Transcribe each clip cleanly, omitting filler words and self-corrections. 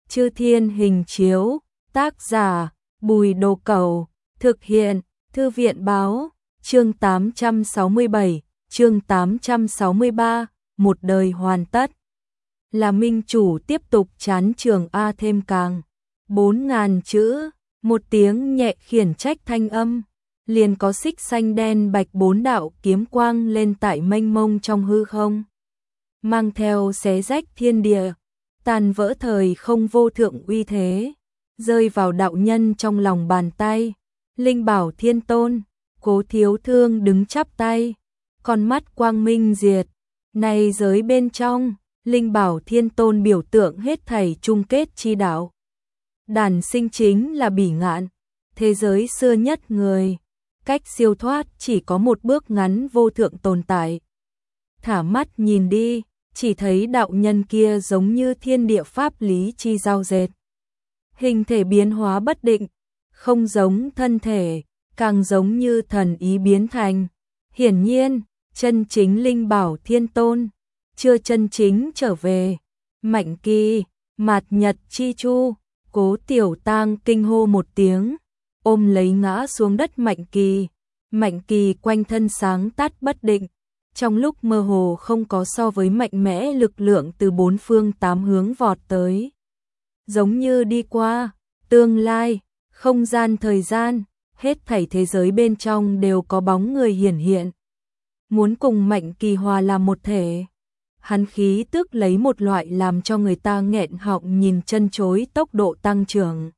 Chư Thiên Hình Chiếu, tác giả Bùi Đồ Cẩu, thực hiện Thư viện Báo, chương 867, chương 863, một đời hoàn tất. Là minh chủ tiếp tục chán trường A thêm càng 4.000 chữ, một tiếng nhẹ khiển trách thanh âm, liền có xích xanh đen bạch 4 đạo kiếm quang lên tại mênh mông trong hư không, mang theo xé rách thiên địa, tàn vỡ thời không vô thượng uy thế, rơi vào đạo nhân trong lòng bàn tay. Linh Bảo Thiên Tôn, Cố Thiếu Thương đứng chắp tay, con mắt quang minh diệt. Này giới bên trong, Linh Bảo Thiên Tôn biểu tượng hết thảy chung kết chi đạo. Đản sinh chính là bỉ ngạn, thế giới xưa nhất người, cách siêu thoát chỉ có một bước ngắn vô thượng tồn tại. Thả mắt nhìn đi, chỉ thấy đạo nhân kia giống như thiên địa pháp lý chi giao dệt. Hình thể biến hóa bất định, không giống thân thể, càng giống như thần ý biến thành. Hiển nhiên, chân chính Linh Bảo Thiên Tôn chưa chân chính trở về. Mạnh Kỳ, Mạt Nhật Chi Chu, Cố Tiểu Tang kinh hô một tiếng, ôm lấy ngã xuống đất Mạnh Kỳ. Mạnh Kỳ quanh thân sáng tắt bất định, trong lúc mơ hồ không có so với mạnh mẽ lực lượng từ bốn phương tám hướng vọt tới. Giống như đi qua, tương lai, không gian thời gian, hết thảy thế giới bên trong đều có bóng người hiển hiện. Muốn cùng Mạnh Kỳ hòa làm một thể. Hắn khí tức lấy một loại làm cho người ta nghẹn họng nhìn chân chối tốc độ tăng trưởng.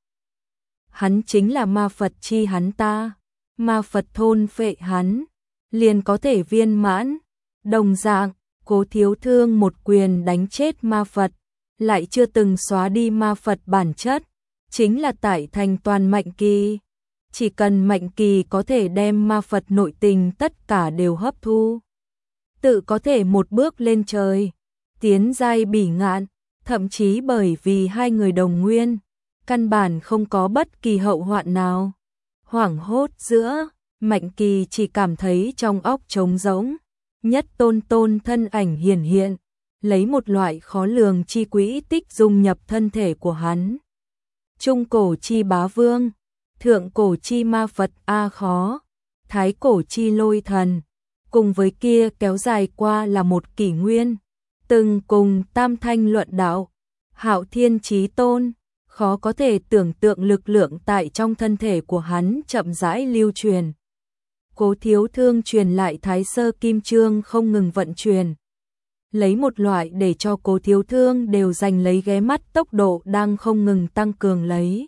Hắn chính là ma Phật chi hắn ta, ma Phật thôn phệ hắn, liền có thể viên mãn. Đồng dạng, Cố Thiếu Thương một quyền đánh chết ma Phật, lại chưa từng xóa đi ma Phật bản chất, chính là tại thành toàn Mạnh Kỳ. Chỉ cần Mạnh Kỳ có thể đem ma Phật nội tình tất cả đều hấp thu, tự có thể một bước lên trời, tiến giai bỉ ngạn, thậm chí bởi vì hai người đồng nguyên, căn bản không có bất kỳ hậu hoạn nào. Hoảng hốt giữa, Mạnh Kỳ chỉ cảm thấy trong óc trống rỗng, nhất tôn thân ảnh hiển hiện, lấy một loại khó lường chi quỹ tích dung nhập thân thể của hắn. Trung cổ chi bá vương, thượng cổ chi ma Phật A khó, thái cổ chi lôi thần, cùng với kia kéo dài qua là một kỷ nguyên, từng cùng tam thanh luận đạo, Hạo Thiên Chí Tôn, khó có thể tưởng tượng lực lượng tại trong thân thể của hắn chậm rãi lưu truyền. Cố Thiếu Thương truyền lại Thái Sơ Kim Chương không ngừng vận chuyển, lấy một loại để cho Cố Thiếu Thương đều giành lấy ghé mắt tốc độ đang không ngừng tăng cường lấy.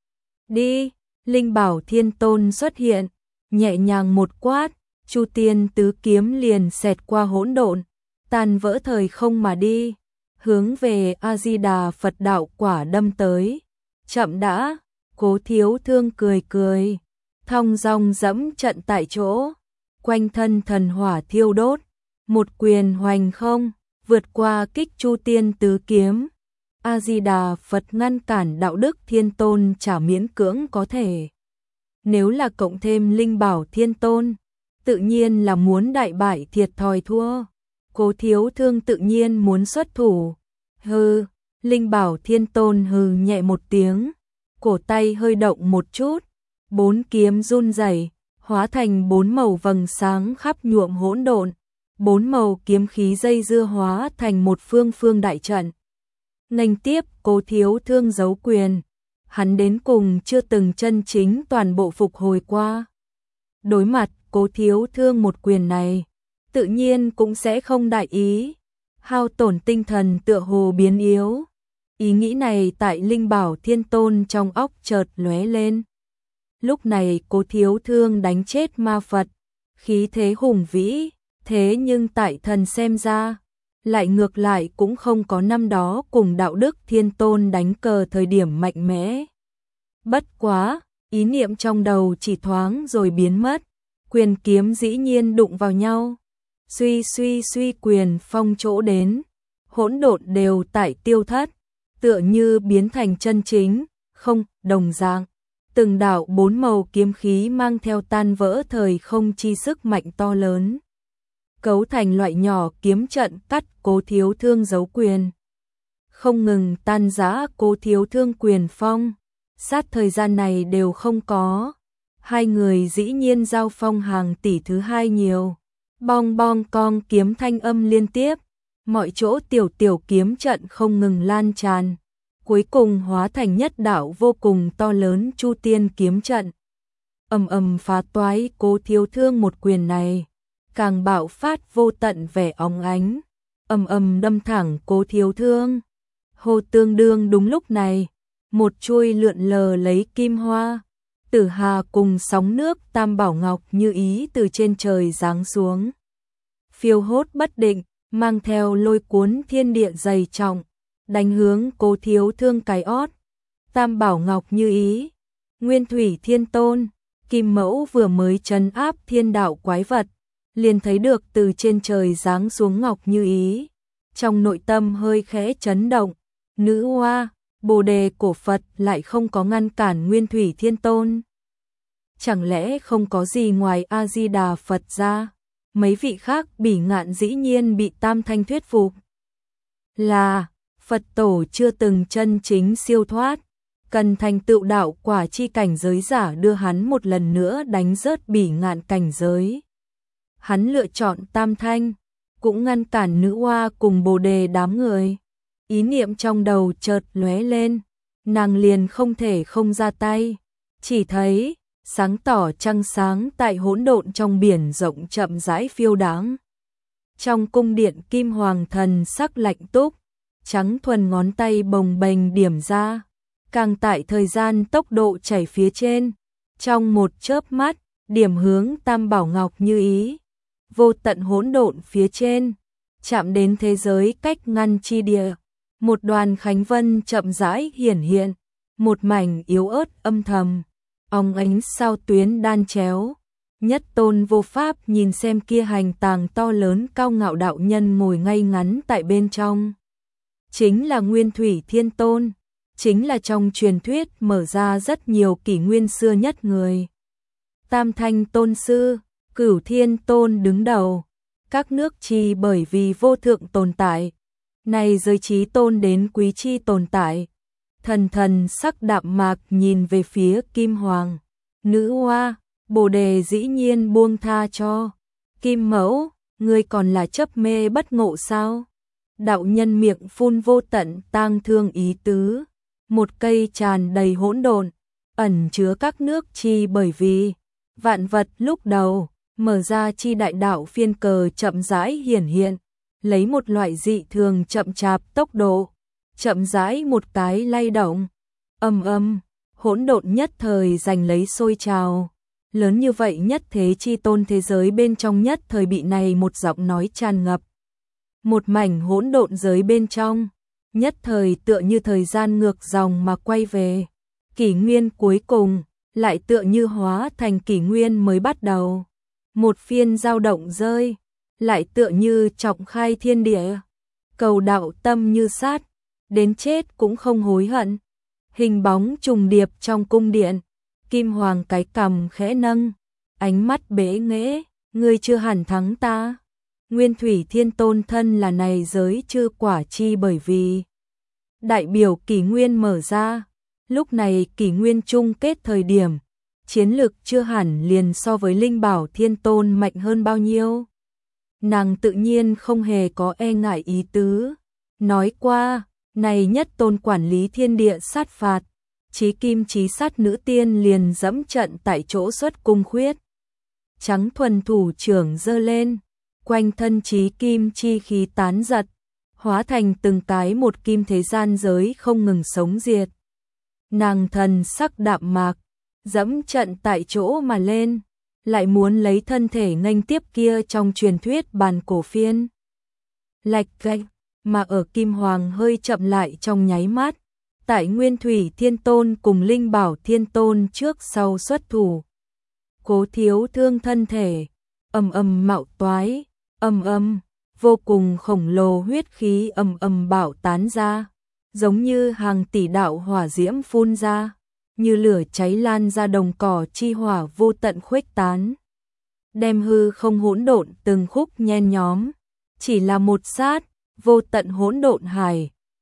Đi, Linh Bảo Thiên Tôn xuất hiện, nhẹ nhàng một quát, Chu Tiên tứ kiếm liền xẹt qua hỗn độn, tàn vỡ thời không mà đi, hướng về A Di Đà Phật đạo quả đâm tới. Chậm đã, Cố Thiếu Thương cười cười, thong dong dẫm trận tại chỗ, quanh thân thần hỏa thiêu đốt, một quyền hoành không, vượt qua kích Chu Tiên tứ kiếm. A Di Đà Phật ngăn cản đạo đức Thiên Tôn chả miễn cưỡng có thể. Nếu là cộng thêm Linh Bảo Thiên Tôn, tự nhiên là muốn đại bại thiệt thòi thua. Cố Thiếu Thương tự nhiên muốn xuất thủ. Hừ, Linh Bảo Thiên Tôn hừ nhẹ một tiếng, cổ tay hơi động một chút, bốn kiếm run rẩy, hóa thành bốn màu vầng sáng khắp nhuộm hỗn độn, bốn màu kiếm khí dây dưa hóa thành một phương đại trận. Nghênh tiếp Cố Thiếu Thương giấu quyền, hắn đến cùng chưa từng chân chính toàn bộ phục hồi qua. Đối mặt Cố Thiếu Thương một quyền này, tự nhiên cũng sẽ không đại ý, hao tổn tinh thần tựa hồ biến yếu. Ý nghĩ này tại Linh Bảo Thiên Tôn trong óc chợt lóe lên. Lúc này Cố Thiếu Thương đánh chết ma Phật, khí thế hùng vĩ, thế nhưng tại thần xem ra, lại ngược lại cũng không có năm đó cùng đạo đức Thiên Tôn đánh cờ thời điểm mạnh mẽ. Bất quá, ý niệm trong đầu chỉ thoáng rồi biến mất, quyền kiếm dĩ nhiên đụng vào nhau. Suy quyền phong chỗ đến, hỗn độn đều tại tiêu thất, tựa như biến thành chân chính, không, đồng dạng. Từng đạo bốn màu kiếm khí mang theo tan vỡ thời không chi sức mạnh to lớn, cấu thành loại nhỏ kiếm trận cắt Cố Thiếu Thương giấu quyền. không ngừng tan rã Cố Thiếu Thương quyền phong, sát thời gian này đều không có. Hai người dĩ nhiên giao phong hàng tỷ thứ hai nhiều. Bong bong cong kiếm thanh âm liên tiếp, mọi chỗ tiểu tiểu kiếm trận không ngừng lan tràn, cuối cùng hóa thành nhất đạo vô cùng to lớn Chu Tiên kiếm trận. Ầm ầm phá toái Cố Thiếu Thương một quyền này, càng bạo phát vô tận vẻ óng ánh, ầm ầm đâm thẳng Cố Thiếu Thương. Hồ tương đương đúng lúc này, một chuôi lượn lờ lấy kim hoa, tử hà cùng sóng nước tam bảo ngọc như ý từ trên trời giáng xuống. Phiêu hốt bất định, mang theo lôi cuốn thiên địa dày trọng, đánh hướng Cố Thiếu Thương cái ót. Tam bảo ngọc như ý, Nguyên Thủy Thiên Tôn, Kim Mẫu vừa mới trấn áp thiên đạo quái vật, liền thấy được từ trên trời giáng xuống ngọc như ý. Trong nội tâm hơi khẽ chấn động, nữ hoa, Bồ đề cổ Phật lại không có ngăn cản Nguyên Thủy Thiên Tôn. Chẳng lẽ không có gì ngoài A-di-đà Phật ra? Mấy vị khác bỉ ngạn dĩ nhiên bị Tam Thanh thuyết phục. Là, Phật tổ chưa từng chân chính siêu thoát, cần thành tựu đạo quả chi cảnh giới giả đưa hắn một lần nữa đánh rớt bỉ ngạn cảnh giới. Hắn lựa chọn Tam Thanh, cũng ngăn cản nữ hoa cùng Bồ đề đám người. Ý niệm trong đầu chợt lóe lên, nàng liền không thể không ra tay, chỉ thấy sáng tỏ trăng sáng tại hỗn độn trong biển rộng chậm rãi phiêu đáng. Trong cung điện kim hoàng thần sắc lạnh túc, trắng thuần ngón tay bồng bềnh điểm ra, càng tại thời gian tốc độ chảy phía trên, trong một chớp mắt, điểm hướng Tam Bảo Ngọc như ý, vô tận hỗn độn phía trên, chạm đến thế giới cách ngăn chi địa. Một đoàn khánh vân chậm rãi hiển hiện, một mảnh yếu ớt âm thầm, óng ánh sao tuyến đan chéo. Nhất Tôn vô pháp nhìn xem kia hành tàng to lớn cao ngạo đạo nhân ngồi ngay ngắn tại bên trong. Chính là Nguyên Thủy Thiên Tôn, chính là trong truyền thuyết mở ra rất nhiều kỷ nguyên xưa nhất người. Tam Thanh Tôn Sư, Cửu Thiên Tôn đứng đầu, các nước chi bởi vì vô thượng tồn tại. Này giới trí tôn đến quý chi tồn tại. Thần thần sắc đạm mạc nhìn về phía Kim Hoàng. Nữ hoa, Bồ đề dĩ nhiên buông tha cho. Kim Mẫu, ngươi còn là chấp mê bất ngộ sao? Đạo nhân miệng phun vô tận tang thương ý tứ. Một cây tràn đầy hỗn độn, ẩn chứa các nước chi bởi vì vạn vật lúc đầu mở ra chi đại đạo phiên cờ chậm rãi hiển hiện. Lấy một loại dị thường chậm chạp tốc độ, chậm rãi một cái lay động, hỗn độn nhất thời giành lấy sôi trào. Lớn như vậy nhất thế chi tôn thế giới bên trong nhất thời bị này một giọng nói tràn ngập. Một mảnh hỗn độn giới bên trong, nhất thời tựa như thời gian ngược dòng mà quay về. Kỷ nguyên cuối cùng, lại tựa như hóa thành kỷ nguyên mới bắt đầu. Một phiên dao động rơi, lại tựa như trọng khai thiên địa, cầu đạo tâm như sát, đến chết cũng không hối hận. Hình bóng trùng điệp trong cung điện, Kim Hoàng cái cằm khẽ nâng, ánh mắt bế nghễ, ngươi chưa hẳn thắng ta. Nguyên Thủy Thiên Tôn thân là này giới chư quả chi bởi vì đại biểu kỷ nguyên mở ra, lúc này kỷ nguyên chung kết thời điểm, chiến lực chưa hẳn liền so với Linh Bảo Thiên Tôn mạnh hơn bao nhiêu. Nàng tự nhiên không hề có e ngại ý tứ. Nói qua, này Nhất Tôn quản lý thiên địa sát phạt, chí kim chí sát nữ tiên liền dẫm trận tại chỗ xuất cung khuyết. Trắng thuần thủ trưởng giơ lên, quanh thân chí kim chi khí tán giật, hóa thành từng cái một kim thế gian giới không ngừng sống diệt. Nàng thần sắc đạm mạc, dẫm trận tại chỗ mà lên, lại muốn lấy thân thể nghênh tiếp kia trong truyền thuyết bàn cổ phiên. Lạch cạch, mà ở Kim Hoàng hơi chậm lại trong nháy mắt, tại Nguyên Thủy Thiên Tôn cùng Linh Bảo Thiên Tôn trước sau xuất thủ. Cố Thiếu Thương thân thể, mạo toái, vô cùng khổng lồ huyết khí bạo tán ra, giống như hàng tỷ đạo hỏa diễm phun ra, như lửa cháy lan ra đồng cỏ chi hỏa vô tận khuếch tán. Đem hư không hỗn độn từng khúc nhen nhóm, chỉ là một sát, vô tận hỗn độn hải,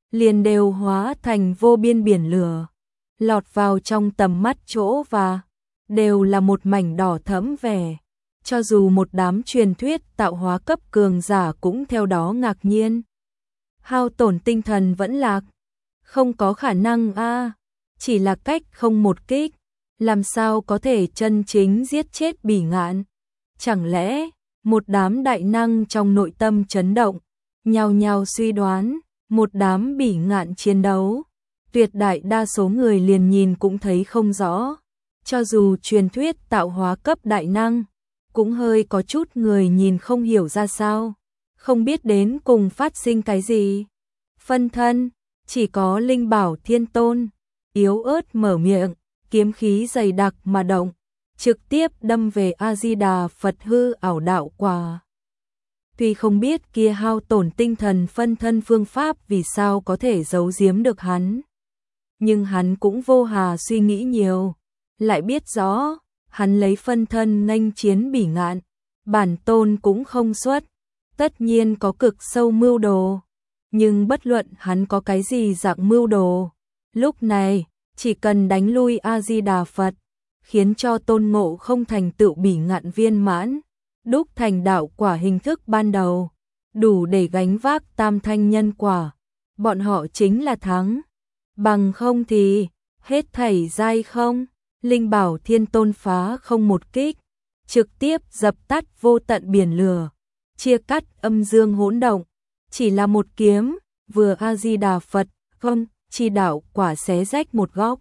liền đều hóa thành vô biên biển lửa, lọt vào trong tầm mắt chỗ và đều là một mảnh đỏ thẫm vẻ. Cho dù một đám truyền thuyết tạo hóa cấp cường giả cũng theo đó ngạc nhiên. Hao tổn tinh thần vẫn lạc, không có khả năng a, chỉ là cách không một kích, làm sao có thể chân chính giết chết Bỉ Ngạn? Chẳng lẽ một đám đại năng trong nội tâm chấn động, nhao nhao suy đoán, một đám Bỉ Ngạn chiến đấu, tuyệt đại đa số người liền nhìn cũng thấy không rõ, cho dù truyền thuyết tạo hóa cấp đại năng, cũng hơi có chút người nhìn không hiểu ra sao, không biết đến cùng phát sinh cái gì. Phân thân, chỉ có Linh Bảo Thiên Tôn, yếu ớt mở miệng, kiếm khí dày đặc mà động, trực tiếp đâm về A-di-đà Phật hư ảo đạo quả. Tuy không biết kia hao tổn tinh thần phân thân phương pháp vì sao có thể giấu giếm được hắn, nhưng hắn cũng vô hà suy nghĩ nhiều, lại biết rõ, hắn lấy phân thân nghênh chiến Bỉ Ngạn, bản tôn cũng không xuất, tất nhiên có cực sâu mưu đồ, nhưng bất luận hắn có cái gì dạng mưu đồ, lúc này, chỉ cần đánh lui A-di-đà Phật, khiến cho Tôn Ngộ không thành tựu Bỉ Ngạn viên mãn, đúc thành đạo quả hình thức ban đầu, đủ để gánh vác tam thanh nhân quả, bọn họ chính là thắng. Bằng không thì, hết thảy dai không, Linh Bảo Thiên Tôn phá không một kích, trực tiếp dập tắt vô tận biển lửa, chia cắt âm dương hỗn động, chỉ là một kiếm, vừa A-di-đà Phật, không, chi đạo quả xé rách một góc.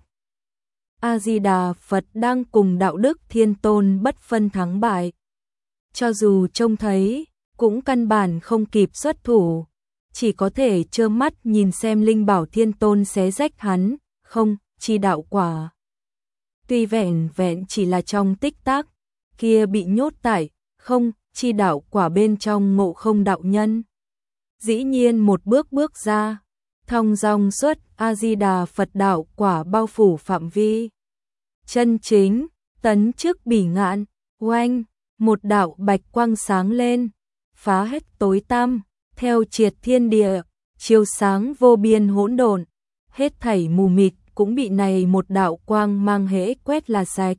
A-di-đà Phật đang cùng đạo đức Thiên Tôn bất phân thắng bại. Cho dù trông thấy, cũng căn bản không kịp xuất thủ, chỉ có thể trơ mắt nhìn xem Linh Bảo Thiên Tôn xé rách hắn, không, chi đạo quả. Tuy vẹn vẹn chỉ là trong tích tắc, kia bị nhốt tại, không, chi đạo quả bên trong Ngộ Không đạo nhân. Dĩ nhiên một bước bước ra, thong dong xuất A-di-đà Phật đạo quả bao phủ phạm vi. Chân chính, tấn trước Bỉ Ngạn, oanh, một đạo bạch quang sáng lên, phá hết tối tăm, theo triệt thiên địa, chiếu sáng vô biên hỗn độn, hết thảy mù mịt cũng bị này một đạo quang mang hễ quét là sạch.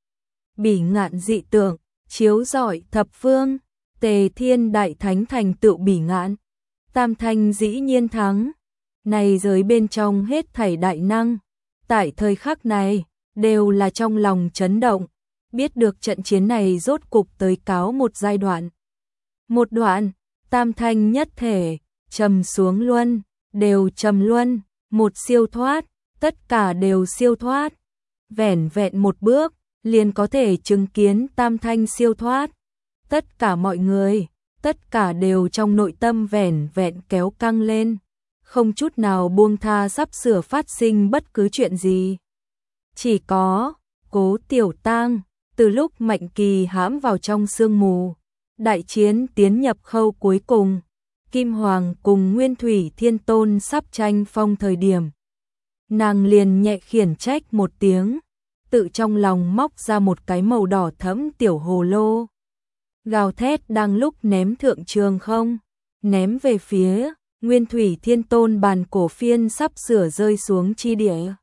Bỉ Ngạn dị tượng, chiếu rọi thập phương, Tề Thiên Đại Thánh thành tựu Bỉ Ngạn, tam thanh dĩ nhiên thắng. Này giới bên trong hết thảy đại năng, tại thời khắc này, đều là trong lòng chấn động, biết được trận chiến này rốt cục tới cáo một giai đoạn. Một đoạn, tam thanh nhất thể, trầm xuống luân, đều trầm luân, một siêu thoát, tất cả đều siêu thoát. Vẻn vẹn một bước, liền có thể chứng kiến tam thanh siêu thoát. Tất cả mọi người, tất cả đều trong nội tâm vẻn vẹn kéo căng lên, không chút nào buông tha sắp sửa phát sinh bất cứ chuyện gì. Chỉ có, Cố Tiểu Tang, từ lúc Mạnh Kỳ hãm vào trong sương mù, đại chiến tiến nhập khâu cuối cùng, Kim Hoàng cùng Nguyên Thủy Thiên Tôn sắp tranh phong thời điểm. Nàng liền nhẹ khiển trách một tiếng, tự trong lòng móc ra một cái màu đỏ thẫm tiểu hồ lô. Gào thét đang lúc ném thượng trường không, ném về phía Nguyên Thủy Thiên Tôn bàn cổ phiên sắp sửa rơi xuống chi địa.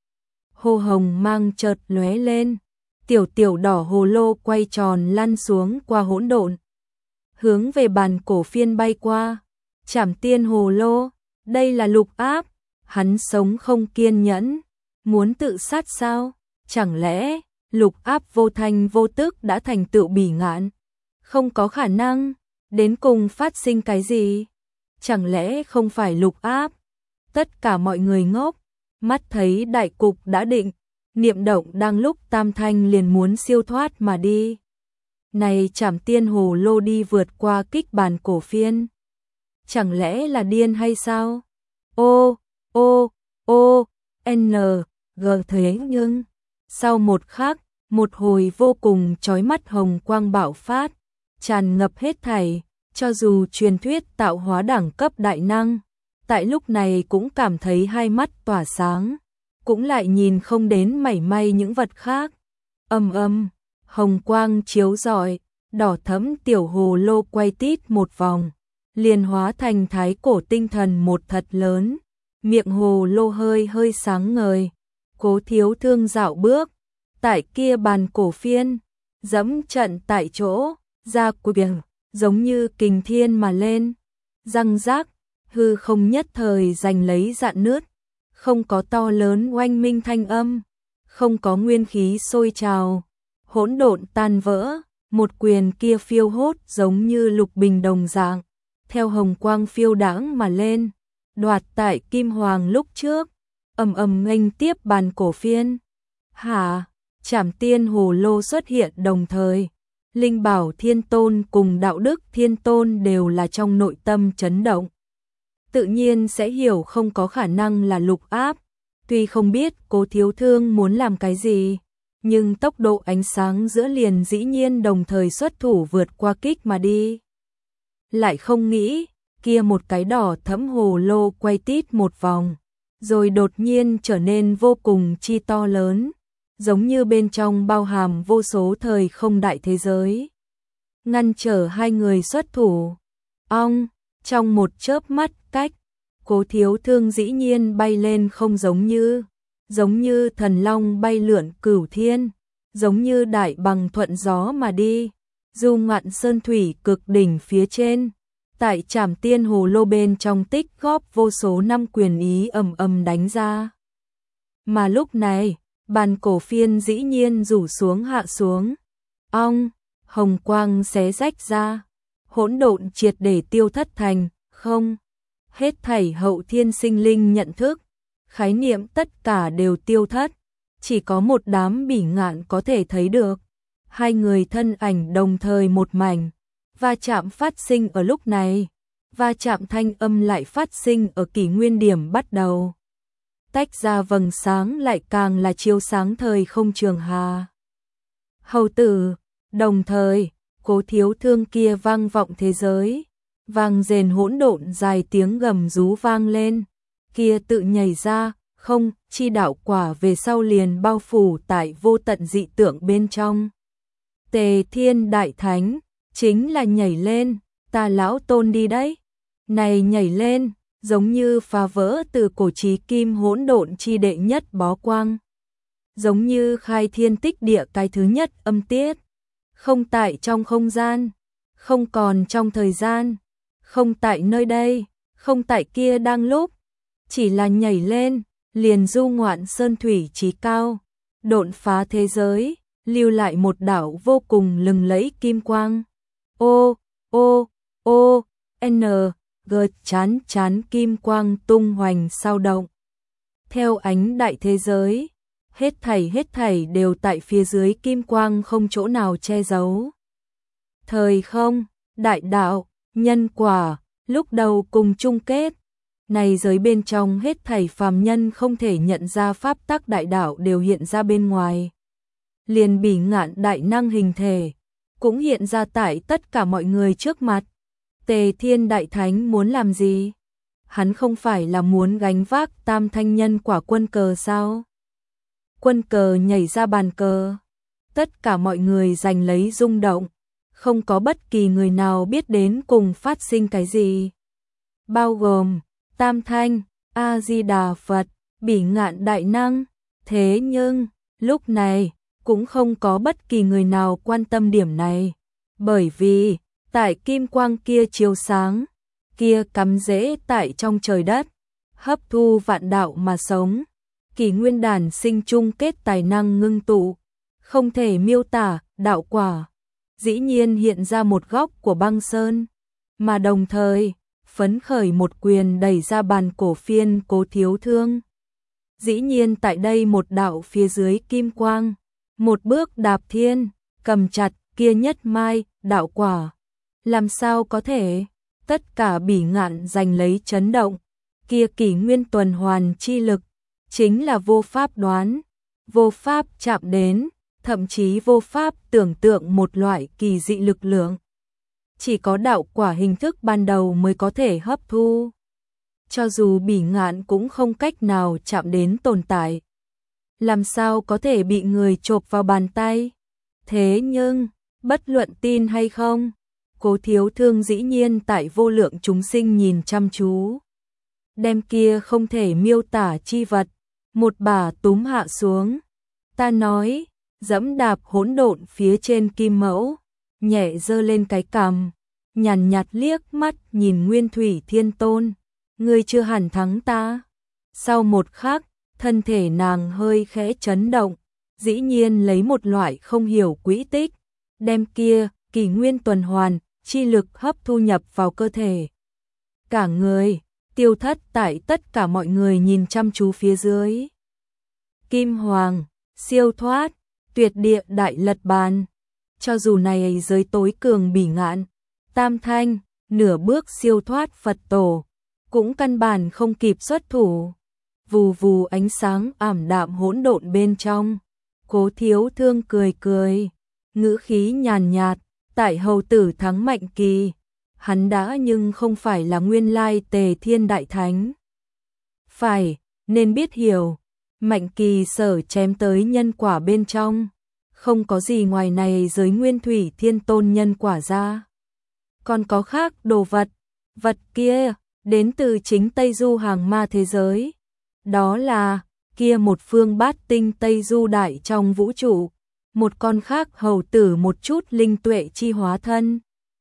Hồ hồng mang chợt lóe lên, tiểu tiểu đỏ hồ lô quay tròn lăn xuống qua hỗn độn, hướng về bàn cổ phiên bay qua. Trảm tiên hồ lô, đây là Lục Áp, hắn sống không kiên nhẫn, muốn tự sát sao? Chẳng lẽ Lục Áp vô thanh vô tức đã thành tựu Bỉ Ngạn? Không có khả năng, đến cùng phát sinh cái gì? Chẳng lẽ không phải Lục Áp? Tất cả mọi người ngốc, mắt thấy đại cục đã định, niệm động đang lúc tam thanh liền muốn siêu thoát mà đi. Này Trảm tiên hồ lô đi vượt qua kích bàn cổ phiên. Chẳng lẽ là điên hay sao? Ô, ô, ô, n, g thế nhưng, sau một khắc, một hồi vô cùng chói mắt hồng quang bạo phát, tràn ngập hết thảy, cho dù truyền thuyết tạo hóa đẳng cấp đại năng, tại lúc này cũng cảm thấy hai mắt tỏa sáng, cũng lại nhìn không đến mảy may những vật khác. Hồng quang chiếu rọi, đỏ thẫm tiểu hồ lô quay tít một vòng, liền hóa thành thái cổ tinh thần một thật lớn, miệng hồ lô hơi hơi sáng ngời. Cố Thiếu Thương dạo bước, tại kia bàn cổ phiên, dẫm trận tại chỗ, ra quyền, giống như kình thiên mà lên. Răng rác, hư không nhất thời giành lấy dạn nứt, không có to lớn oanh minh thanh âm, không có nguyên khí sôi trào, hỗn độn tan vỡ, một quyền kia phiêu hốt giống như lục bình đồng dạng, theo hồng quang phiêu đãng mà lên, đoạt tại kim hoàng lúc trước, ầm ầm nghênh tiếp bàn cổ phiên. Hả? Trảm Tiên Hồ Lô xuất hiện đồng thời, Linh Bảo Thiên Tôn cùng Đạo Đức Thiên Tôn đều là trong nội tâm chấn động. Tự nhiên sẽ hiểu không có khả năng là lục áp, tuy không biết Cố Thiếu Thương muốn làm cái gì, nhưng tốc độ ánh sáng giữa liền dĩ nhiên đồng thời xuất thủ vượt qua kích mà đi. Lại không nghĩ, kia một cái đỏ thẫm hồ lô quay tít một vòng, rồi đột nhiên trở nên vô cùng chi to lớn, giống như bên trong bao hàm vô số thời không đại thế giới. Ngăn trở hai người xuất thủ. Ong, trong một chớp mắt cách, Cố Thiếu Thương dĩ nhiên bay lên không giống như thần long bay lượn cửu thiên, giống như đại bằng thuận gió mà đi, du ngoạn sơn thủy cực đỉnh phía trên. Tại Trảm Tiên Hồ Lô bên trong tích góp vô số năm quyền ý ầm ầm đánh ra. Mà lúc này, bàn cổ phiên dĩ nhiên rủ xuống hạ xuống. Ong, hồng quang xé rách ra, hỗn độn triệt để tiêu thất thành không. Hết thảy hậu thiên sinh linh nhận thức, khái niệm tất cả đều tiêu thất, chỉ có một đám bỉ ngạn có thể thấy được. Hai người thân ảnh đồng thời một mảnh, va chạm phát sinh ở lúc này, va chạm thanh âm lại phát sinh ở kỷ nguyên điểm bắt đầu. Tách ra vầng sáng lại càng là chiếu sáng thời không trường hà. Hầu tử, đồng thời, Cố Thiếu Thương kia vang vọng thế giới, vang rền hỗn độn dài tiếng gầm rú vang lên, kia tự nhảy ra, không, chi đạo quả về sau liền bao phủ tại vô tận dị tượng bên trong. Tề Thiên Đại Thánh, chính là nhảy lên, ta lão tôn đi đấy. Này nhảy lên, giống như phá vỡ từ cổ chí kim hỗn độn chi đệ nhất bó quang. Giống như khai thiên tích địa cái thứ nhất âm tiết. Không tại trong không gian, không còn trong thời gian, không tại nơi đây, không tại kia đang lúc. Chỉ là nhảy lên, liền du ngoạn sơn thủy chí cao, độn phá thế giới, lưu lại một đảo vô cùng lừng lẫy kim quang. Ô, ô, ô, n, g chán chán kim quang tung hoành sao động. Theo ánh đại thế giới, hết thảy đều tại phía dưới kim quang không chỗ nào che giấu. Thời không, đại đạo, nhân quả, lúc đầu cùng chung kết. Này giới bên trong hết thảy phàm nhân không thể nhận ra pháp tắc đại đạo đều hiện ra bên ngoài. Liền bỉ ngạn đại năng hình thể, cũng hiện ra tại tất cả mọi người trước mặt. Tề Thiên Đại Thánh muốn làm gì? Hắn không phải là muốn gánh vác tam thanh nhân quả quân cờ sao? Quân cờ nhảy ra bàn cờ. Tất cả mọi người giành lấy rung động. Không có bất kỳ người nào biết đến cùng phát sinh cái gì. Bao gồm Tam Thanh, A-di-đà Phật, bỉ ngạn đại năng. Thế nhưng, lúc này, cũng không có bất kỳ người nào quan tâm điểm này. Bởi vì, tại kim quang kia chiếu sáng, kia cắm rễ tại trong trời đất, hấp thu vạn đạo mà sống. Kỷ nguyên đàn sinh chung kết tài năng ngưng tụ, không thể miêu tả, đạo quả. Dĩ nhiên hiện ra một góc của băng sơn, mà đồng thời, phấn khởi một quyền đẩy ra bàn cổ phiên Cố Thiếu Thương. Dĩ nhiên tại đây một đạo phía dưới kim quang, một bước đạp thiên, cầm chặt kia nhất mai, đạo quả. Làm sao có thể? Tất cả bỉ ngạn giành lấy chấn động, kia kỷ nguyên tuần hoàn chi lực, chính là vô pháp đoán, vô pháp chạm đến, thậm chí vô pháp tưởng tượng một loại kỳ dị lực lượng. Chỉ có đạo quả hình thức ban đầu mới có thể hấp thu. Cho dù bỉ ngạn cũng không cách nào chạm đến tồn tại. Làm sao có thể bị người chộp vào bàn tay? Thế nhưng, bất luận tin hay không, Cố Thiếu Thương dĩ nhiên tại vô lượng chúng sinh nhìn chăm chú. đem kia không thể miêu tả chi vật, một bà túm hạ xuống. Ta nói, dẫm đạp hỗn độn phía trên kim mẫu, nhẹ giơ lên cái cằm, nhàn nhạt liếc mắt nhìn Nguyên Thủy Thiên Tôn, ngươi chưa hẳn thắng ta. Sau một khắc, thân thể nàng hơi khẽ chấn động, dĩ nhiên lấy một loại không hiểu quỹ tích, đem kia kỷ nguyên tuần hoàn, chi lực hấp thu nhập vào cơ thể. Cả người tiêu thất tại tất cả mọi người nhìn chăm chú phía dưới. Kim Hoàng, siêu thoát, tuyệt địa đại lật bàn. Cho dù này giới tối cường bỉ ngạn, Tam Thanh, nửa bước siêu thoát Phật tổ, cũng căn bản không kịp xuất thủ. Vù vù ánh sáng ảm đạm hỗn độn bên trong. Cố Thiếu Thương cười cười, ngữ khí nhàn nhạt, tại hầu tử thắng Mạnh Kỳ. Hắn đã nhưng không phải là nguyên lai Tề Thiên Đại Thánh. Phải, nên biết hiểu, Mạnh Kỳ sở chém tới nhân quả bên trong, không có gì ngoài này giới Nguyên Thủy Thiên Tôn nhân quả ra. Còn có khác đồ vật, vật kia, đến từ chính Tây Du hàng ma thế giới. Đó là, kia một phương bát tinh Tây Du đại trong vũ trụ, một con khác hầu tử một chút linh tuệ chi hóa thân.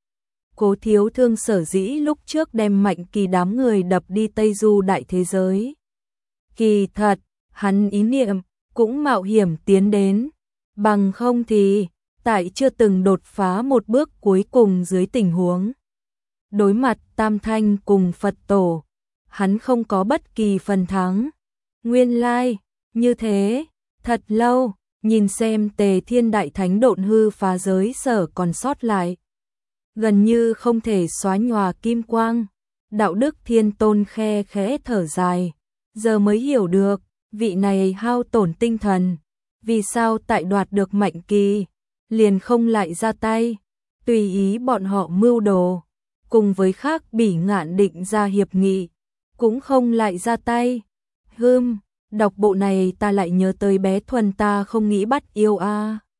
Cố Thiếu Thương sở dĩ lúc trước đem Mạnh Kỳ đám người đập đi Tây Du đại thế giới. Kỳ thật, hắn ý niệm, cũng mạo hiểm tiến đến, bằng không thì, tại chưa từng đột phá một bước cuối cùng dưới tình huống. Đối mặt Tam Thanh cùng Phật tổ, hắn không có bất kỳ phần thắng. Nguyên lai, như thế, thật lâu, nhìn xem Tề Thiên Đại Thánh độn hư phá giới sở còn sót lại. Gần như không thể xóa nhòa kim quang, Đạo Đức Thiên Tôn khe khẽ thở dài, giờ mới hiểu được, vị này hao tổn tinh thần, vì sao tại đoạt được Mạnh Kỳ, liền không lại ra tay, tùy ý bọn họ mưu đồ, cùng với khác bỉ ngạn định ra hiệp nghị, cũng không lại ra tay. Đọc bộ này ta lại nhớ tới bé Thuần ta không nghĩ bắt yêu a.